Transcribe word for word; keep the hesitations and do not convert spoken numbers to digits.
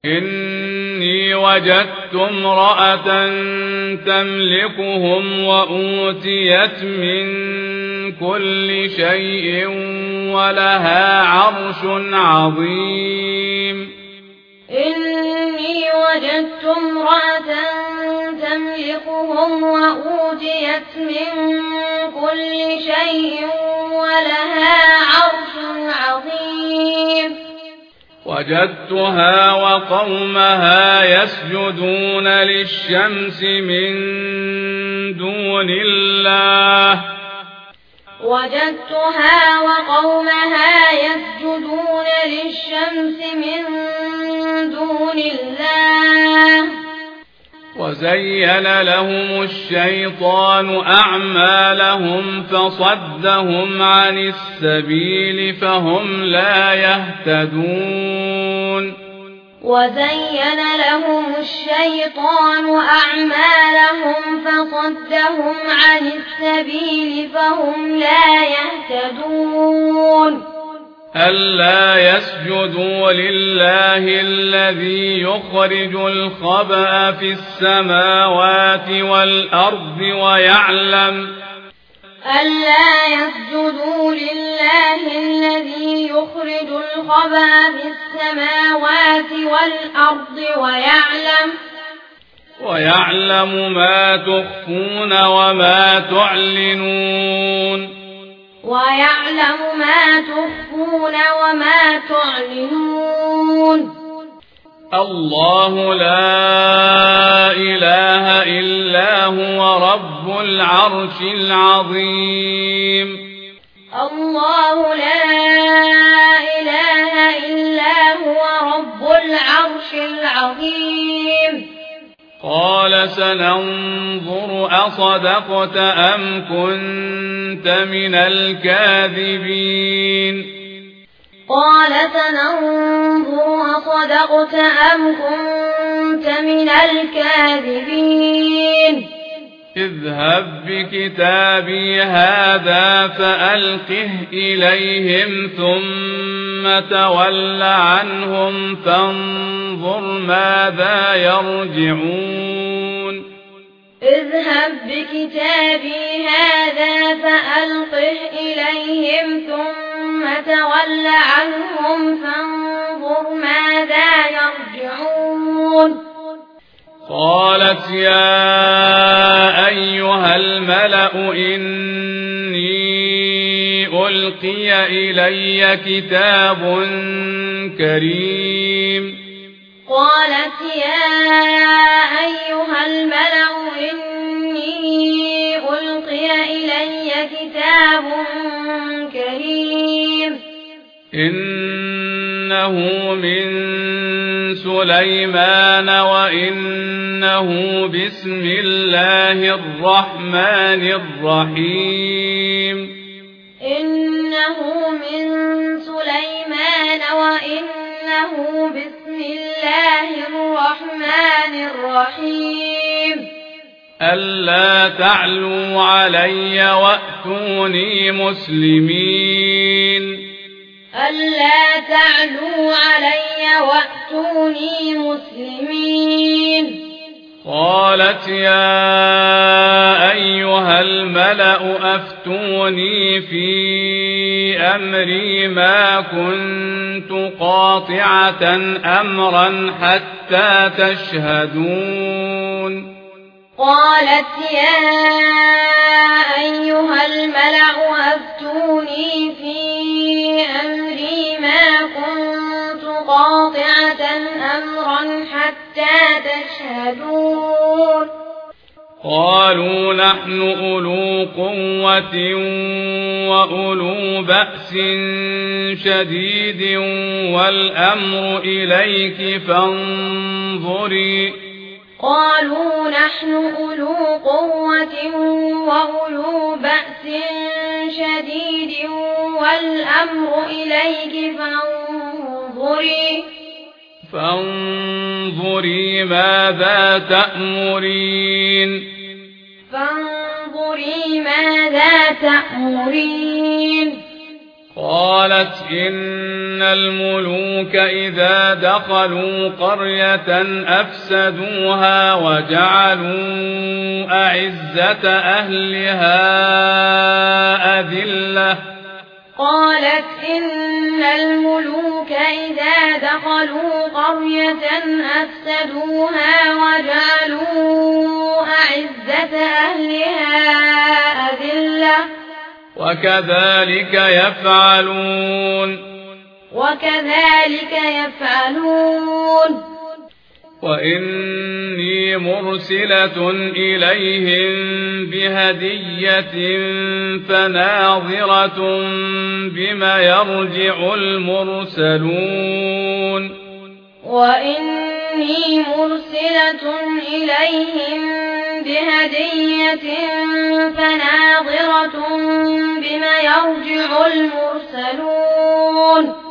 إني وجدت امرأة تملكهم وأوتيت من كل شيء ولها عرش عظيم. إني وجدت امرأة تملكهم وأوتيت من كل شيء ولها عرش عظيم. وجدتها وقومها يسجدون للشمس من دون الله وجدتها وقومها يسجدون للشمس من دون الله وزين لهم الشيطان أعمالهم فصدهم عن السبيل فهم لا يهتدون. وزين لهم الشيطان أعمالهم فصدهم عن السبيل فهم لا يهتدون. ألا يسجدوا لله الذي يخرج الخبأ في السماوات والأرض ويعلم ألا يسجدوا لله الذي يخرج الخبأ في السماوات والأرض ويعلم ويعلم ما تخفون وما تعلنون ويعلم ما تخفون وما تعلنون. الله لا إله إلا هو رب العرش العظيم. الله لا إله إلا هو رب العرش العظيم. قال سننظر أصدقت أم كنت من الكاذبين. قال سننظر أصدقت أم كنت من الكاذبين. اذهب بكتابي هذا فألقه إليهم ثم تول عنهم فانظر ماذا يرجعون. اذهب بكتابي هذا فألقه إليهم ثم تول عنهم فانظر ماذا يرجعون. قالت يا أيها الملأ إني ألقي إلي كتاب كريم. قالت يا أيها الملأ إني ألقي إلي كتاب كريم. إنه من سليمان وإنه بسم الله الرحمن الرحيم. إنه من سليمان وإنه بسم الله الرحمن الرحيم. ألا تعلوا علي وأتوني مسلمين. ألا تعلوا علي وأتوني مسلمين. قالت يا أيها الملأ أفتوني في أمري ما كنت قاطعة أمرا حتى تشهدون. قالت يا أيها الملأ أفتوني في أمري ما كنت قاطعة أمرا حتى تشهدون. قالوا نحن أولو قوة وأولو بأس شديد والأمر إليك فانظري. قالوا نحن أولو قوة وأولو بأس شديد والأمر إليك فانظري فانظري ماذا تأمرين. فانظري ماذا تأمرين. قالت إن الملوك إذا دخلوا قرية أفسدوها وجعلوا أعزة أهلها أذلة قالت إن الملوك إذا دخلوا قرية أفسدوها وجعلوا أعزة أهلها أذلة وكذلك يفعلون وكذلك يفعلون وإني مرسلة إليهم بهدية فناظرة بما يرجع المرسلون وإني مرسلة إليهم بهدية فناظرة بما يرجع المرسلون